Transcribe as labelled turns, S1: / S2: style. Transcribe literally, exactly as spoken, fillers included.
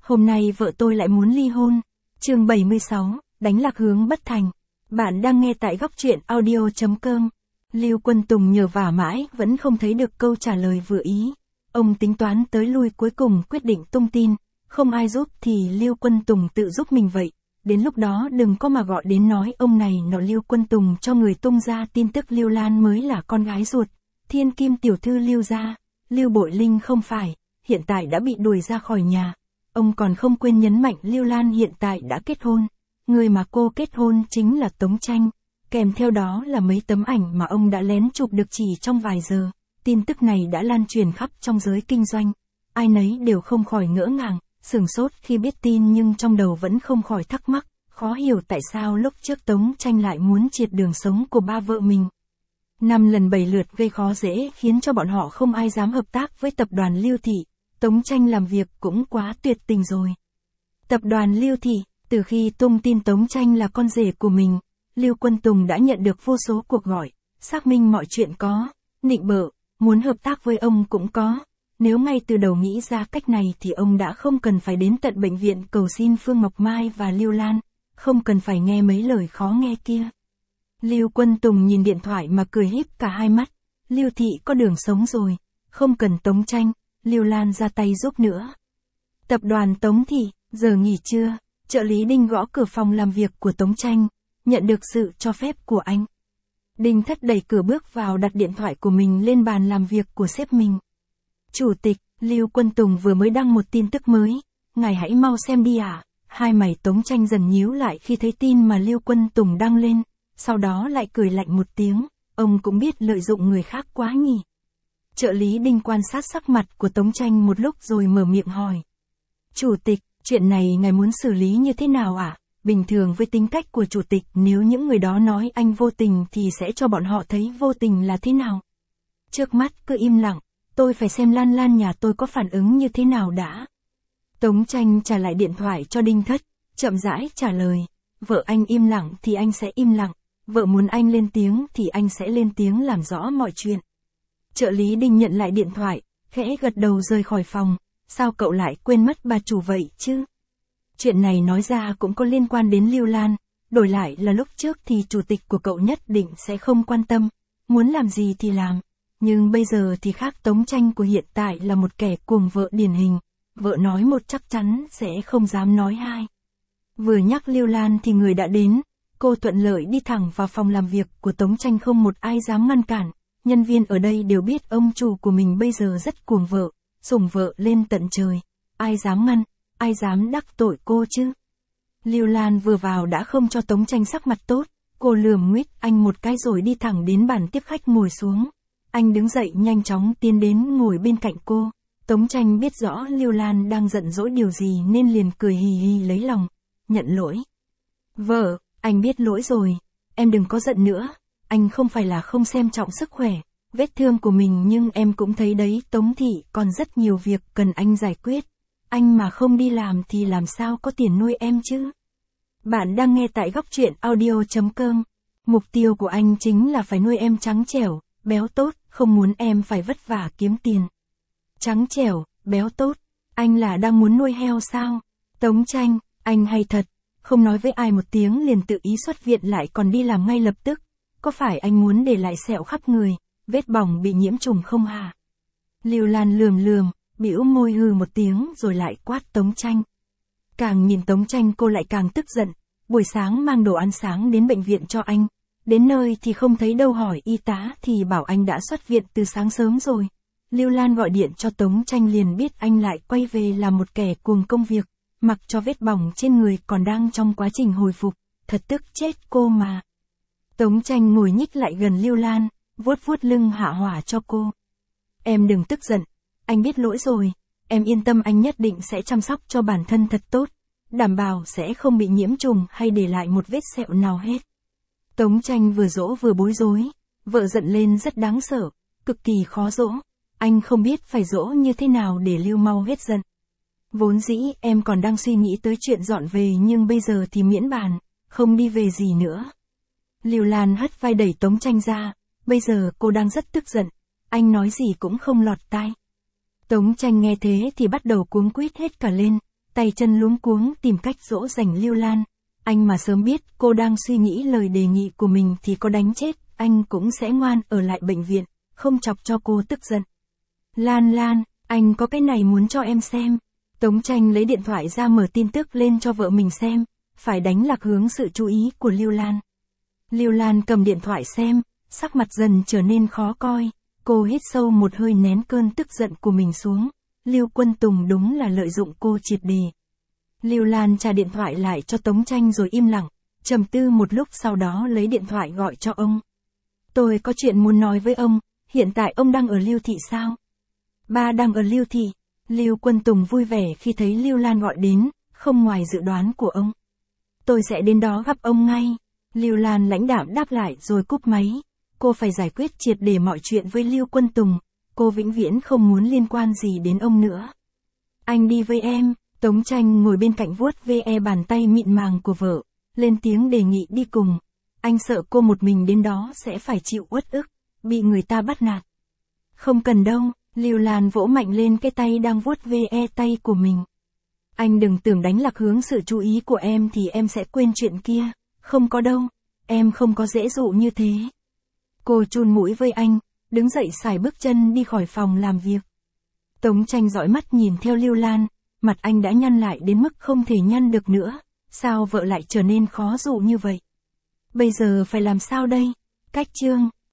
S1: hôm nay vợ tôi lại muốn ly hôn. Chương bảy mươi sáu, đánh lạc hướng bất thành. Bạn đang nghe tại góc truyện audio chấm com. Lưu Quân Tùng nhờ vả mãi vẫn không thấy được câu trả lời vừa ý. Ông tính toán tới lui cuối cùng quyết định tung tin, không ai giúp thì Lưu Quân Tùng tự giúp mình vậy. Đến lúc đó đừng có mà gọi đến nói ông này nọ. Lưu Quân Tùng cho người tung ra tin tức Lưu Lan mới là con gái ruột, thiên kim tiểu thư Lưu gia. Lưu Bội Linh không phải, hiện tại đã bị đuổi ra khỏi nhà. Ông còn không quên nhấn mạnh Lưu Lan hiện tại đã kết hôn. Người mà cô kết hôn chính là Tống Tranh. Kèm theo đó là mấy tấm ảnh mà ông đã lén chụp được chỉ trong vài giờ. Tin tức này đã lan truyền khắp trong giới kinh doanh. Ai nấy đều không khỏi ngỡ ngàng, sửng sốt khi biết tin, nhưng trong đầu vẫn không khỏi thắc mắc, khó hiểu tại sao lúc trước Tống Tranh lại muốn triệt đường sống của ba vợ mình. Năm lần bảy lượt gây khó dễ khiến cho bọn họ không ai dám hợp tác với tập đoàn Lưu Thị. Tống Tranh làm việc cũng quá tuyệt tình rồi. Tập đoàn Lưu Thị, từ khi tung tin Tống Tranh là con rể của mình, Lưu Quân Tùng đã nhận được vô số cuộc gọi, xác minh mọi chuyện có, nịnh bợ, muốn hợp tác với ông cũng có. Nếu ngay từ đầu nghĩ ra cách này thì ông đã không cần phải đến tận bệnh viện cầu xin Phương Ngọc Mai và Lưu Lan, không cần phải nghe mấy lời khó nghe kia. Lưu Quân Tùng nhìn điện thoại mà cười híp cả hai mắt. Lưu Thị có đường sống rồi, không cần Tống Tranh, Lưu Lan ra tay giúp nữa. Tập đoàn Tống Thị, giờ nghỉ trưa, trợ lý Đinh gõ cửa phòng làm việc của Tống Tranh, nhận được sự cho phép của anh. Đinh Thất đẩy cửa bước vào, đặt điện thoại của mình lên bàn làm việc của sếp mình. Chủ tịch, Lưu Quân Tùng vừa mới đăng một tin tức mới, ngài hãy mau xem đi ạ. À? Hai mày Tống Tranh dần nhíu lại khi thấy tin mà Lưu Quân Tùng đăng lên, sau đó lại cười lạnh một tiếng, ông cũng biết lợi dụng người khác quá nhỉ. Trợ lý Đinh quan sát sắc mặt của Tống Tranh một lúc rồi mở miệng hỏi. Chủ tịch, chuyện này ngài muốn xử lý như thế nào ạ? À? Bình thường với tính cách của chủ tịch, nếu những người đó nói anh vô tình thì sẽ cho bọn họ thấy vô tình là thế nào. Trước mắt cứ im lặng, tôi phải xem Lan Lan nhà tôi có phản ứng như thế nào đã. Tống Tranh trả lại điện thoại cho Đinh Thất, chậm rãi trả lời. Vợ anh im lặng thì anh sẽ im lặng, vợ muốn anh lên tiếng thì anh sẽ lên tiếng làm rõ mọi chuyện. Trợ lý Đinh nhận lại điện thoại, khẽ gật đầu rời khỏi phòng. Sao cậu lại quên mất bà chủ vậy chứ? Chuyện này nói ra cũng có liên quan đến Lưu Lan, đổi lại là lúc trước thì chủ tịch của cậu nhất định sẽ không quan tâm, muốn làm gì thì làm. Nhưng bây giờ thì khác, Tống Tranh của hiện tại là một kẻ cuồng vợ điển hình, vợ nói một chắc chắn sẽ không dám nói hai. Vừa nhắc Lưu Lan thì người đã đến, cô thuận lợi đi thẳng vào phòng làm việc của Tống Tranh, không một ai dám ngăn cản. Nhân viên ở đây đều biết ông chủ của mình bây giờ rất cuồng vợ, sủng vợ lên tận trời, ai dám ngăn, ai dám đắc tội cô chứ. Lưu Lan vừa vào đã không cho Tống Tranh sắc mặt tốt, cô lườm nguyết anh một cái rồi đi thẳng đến bàn tiếp khách ngồi xuống. Anh đứng dậy nhanh chóng tiến đến ngồi bên cạnh cô. Tống Tranh biết rõ Lưu Lan đang giận dỗi điều gì nên liền cười hì hì lấy lòng, nhận lỗi. Vợ, anh biết lỗi rồi, em đừng có giận nữa, anh không phải là không xem trọng sức khỏe, vết thương của mình, nhưng em cũng thấy đấy Tống Thị còn rất nhiều việc cần anh giải quyết. Anh mà không đi làm thì làm sao có tiền nuôi em chứ? Bạn đang nghe tại góc truyện audio chấm com. Mục tiêu của anh chính là phải nuôi em trắng trẻo, béo tốt, không muốn em phải vất vả kiếm tiền. Trắng trẻo, béo tốt, anh là đang muốn nuôi heo sao? Tống Tranh, anh hay thật, không nói với ai một tiếng liền tự ý xuất viện lại còn đi làm ngay lập tức. Có phải anh muốn để lại sẹo khắp người, vết bỏng bị nhiễm trùng không hả? Lưu Lan lườm lườm, bĩu môi hừ một tiếng rồi lại quát Tống Tranh. Càng nhìn Tống Tranh cô lại càng tức giận. Buổi sáng mang đồ ăn sáng đến bệnh viện cho anh, đến nơi thì không thấy đâu, hỏi y tá thì bảo anh đã xuất viện từ sáng sớm rồi. Lưu Lan gọi điện cho Tống Tranh liền biết anh lại quay về làm một kẻ cuồng công việc, mặc cho vết bỏng trên người còn đang trong quá trình hồi phục, thật tức chết cô mà. Tống Tranh ngồi nhích lại gần Lưu Lan, vuốt vuốt lưng hạ hỏa cho cô. Em đừng tức giận, anh biết lỗi rồi, em yên tâm, anh nhất định sẽ chăm sóc cho bản thân thật tốt, đảm bảo sẽ không bị nhiễm trùng hay để lại một vết sẹo nào hết. Tống Tranh vừa dỗ vừa bối rối, vợ giận lên rất đáng sợ, cực kỳ khó dỗ, anh không biết phải dỗ như thế nào để Lưu mau hết giận. Vốn dĩ em còn đang suy nghĩ tới chuyện dọn về, nhưng bây giờ thì miễn bàn, không đi về gì nữa. Lưu Lan hất vai đẩy Tống Tranh ra, bây giờ cô đang rất tức giận, anh nói gì cũng không lọt tai. Tống Tranh nghe thế thì bắt đầu cuống quýt hết cả lên, tay chân luống cuống tìm cách dỗ dành Lưu Lan. Anh mà sớm biết cô đang suy nghĩ lời đề nghị của mình thì có đánh chết, anh cũng sẽ ngoan ở lại bệnh viện, không chọc cho cô tức giận. Lan Lan, anh có cái này muốn cho em xem. Tống Tranh lấy điện thoại ra mở tin tức lên cho vợ mình xem, phải đánh lạc hướng sự chú ý của Lưu Lan. Lưu Lan cầm điện thoại xem, sắc mặt dần trở nên khó coi, cô hít sâu một hơi nén cơn tức giận của mình xuống. Lưu Quân Tùng đúng là lợi dụng cô triệt để. Lưu Lan trả điện thoại lại cho Tống Tranh rồi im lặng, trầm tư một lúc sau đó lấy điện thoại gọi cho ông. Tôi có chuyện muốn nói với ông, hiện tại ông đang ở Lưu Thị sao? Ba đang ở Lưu Thị. Lưu Quân Tùng vui vẻ khi thấy Lưu Lan gọi đến, không ngoài dự đoán của ông. Tôi sẽ đến đó gặp ông ngay. Lưu Lan lãnh đạm đáp lại rồi cúp máy. Cô phải giải quyết triệt để mọi chuyện với Lưu Quân Tùng, cô vĩnh viễn không muốn liên quan gì đến ông nữa. Anh đi với em. Tống Tranh ngồi bên cạnh vuốt ve bàn tay mịn màng của vợ, lên tiếng đề nghị đi cùng. Anh sợ cô một mình đến đó sẽ phải chịu uất ức, bị người ta bắt nạt. Không cần đâu, Lưu Lan vỗ mạnh lên cái tay đang vuốt ve tay của mình. Anh đừng tưởng đánh lạc hướng sự chú ý của em thì em sẽ quên chuyện kia, không có đâu, em không có dễ dụ như thế. Cô chun mũi với anh, đứng dậy xài bước chân đi khỏi phòng làm việc. Tống Tranh dõi mắt nhìn theo Lưu Lan, mặt anh đã nhăn lại đến mức không thể nhăn được nữa, sao vợ lại trở nên khó dụ như vậy? Bây giờ phải làm sao đây? Cách chương